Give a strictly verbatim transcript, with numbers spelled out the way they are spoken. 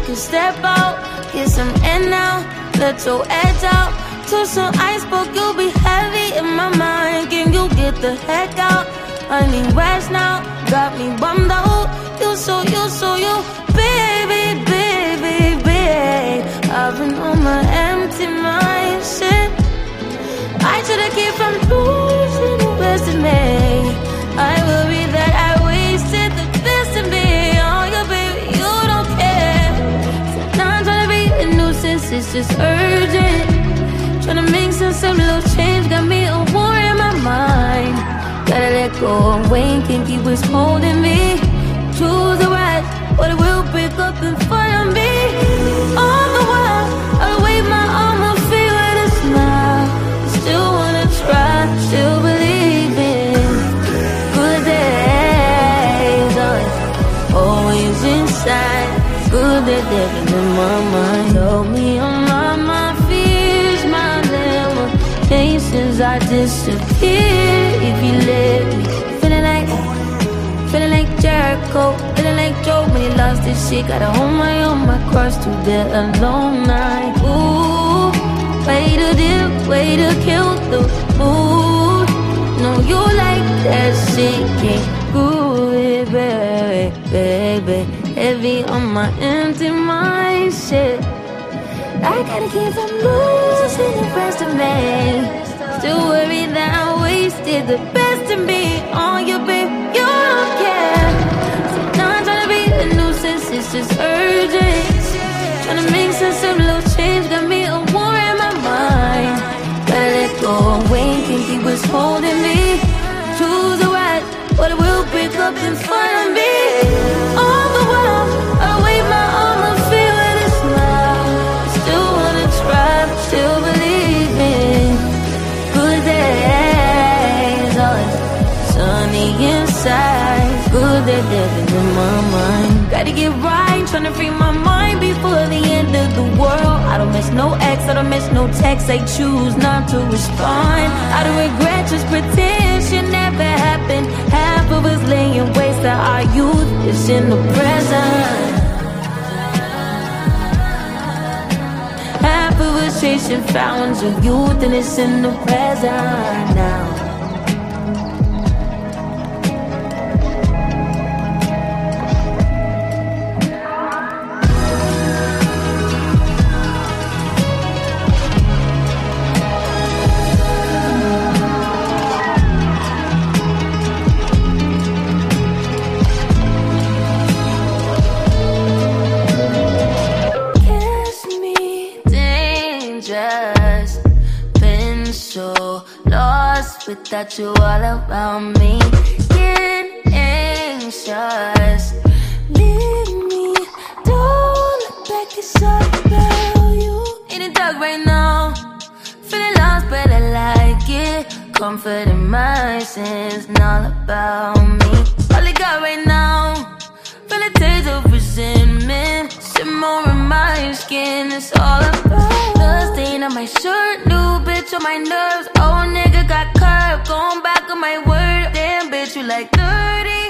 can step out, get some air now, let your edge out. To some iceberg, you'll be heavy in my mind. Can you get the heck out? I need rest now, got me bummed out. You so, you so, you, baby, baby, baby. I've been on my empty mind, shit. I should've kept from losing the best of me. I worry that I wasted the best of me. Oh, yeah, baby, you don't care. So now I'm trying to be a nuisance, it's just urgent. Trying to make some, some little change, got me a war in my mind. Gotta let go away, can't keep what's holding me. Choose the right, but it will pick up in front of me. All the while, I'll wave my arm and feel with a smile. Still wanna try, still believe in good days. Always inside, good that they're in my mind. Told me I'm on my fears, my limitations. I disappear if you let me. Feeling like, feeling like Jericho, feeling like Joe when he lost his shit. Gotta hold my own, my cross to the alone night. Ooh, way to dip, way to kill the mood. No, you like that shit, can't do it, baby, baby. Heavy on my empty mind, shit. I gotta keep from losing the rest of me. Still worry that I wasted the best of me. Oh, you babe, you don't care. So now I'm trying to be a nuisance, it's just urgent. Trying to make sense of little change, got me a war in my mind. Gotta let go away, can't keep what's holding me. Choose the right, but it will pick up in front of me. All the while, I wave my arm and feel with a smile. Still wanna try, still believe in good days. Always sunny inside, good that they're in my mind. Gotta get right, tryna free my mind before the end of the world. I don't miss no ex, I don't miss no text. I choose not to respond. I don't regret, just pretend shit never happened. Half of us laying waste to our youth is in the present. Half of us chasing fountains of youth and it's in the present now. Without you all around me, get anxious. Leave me, don't look back, it's all about you. In the dark right now, feeling lost but I like it. Comfort in my sins, and all about me. All I got right now, feel a taste of resentment. Simmer in my skin, it's all about the stain on my shirt, new bitch on my nerves. Old nigga got curved, going back on my word. Damn bitch, you like thirty.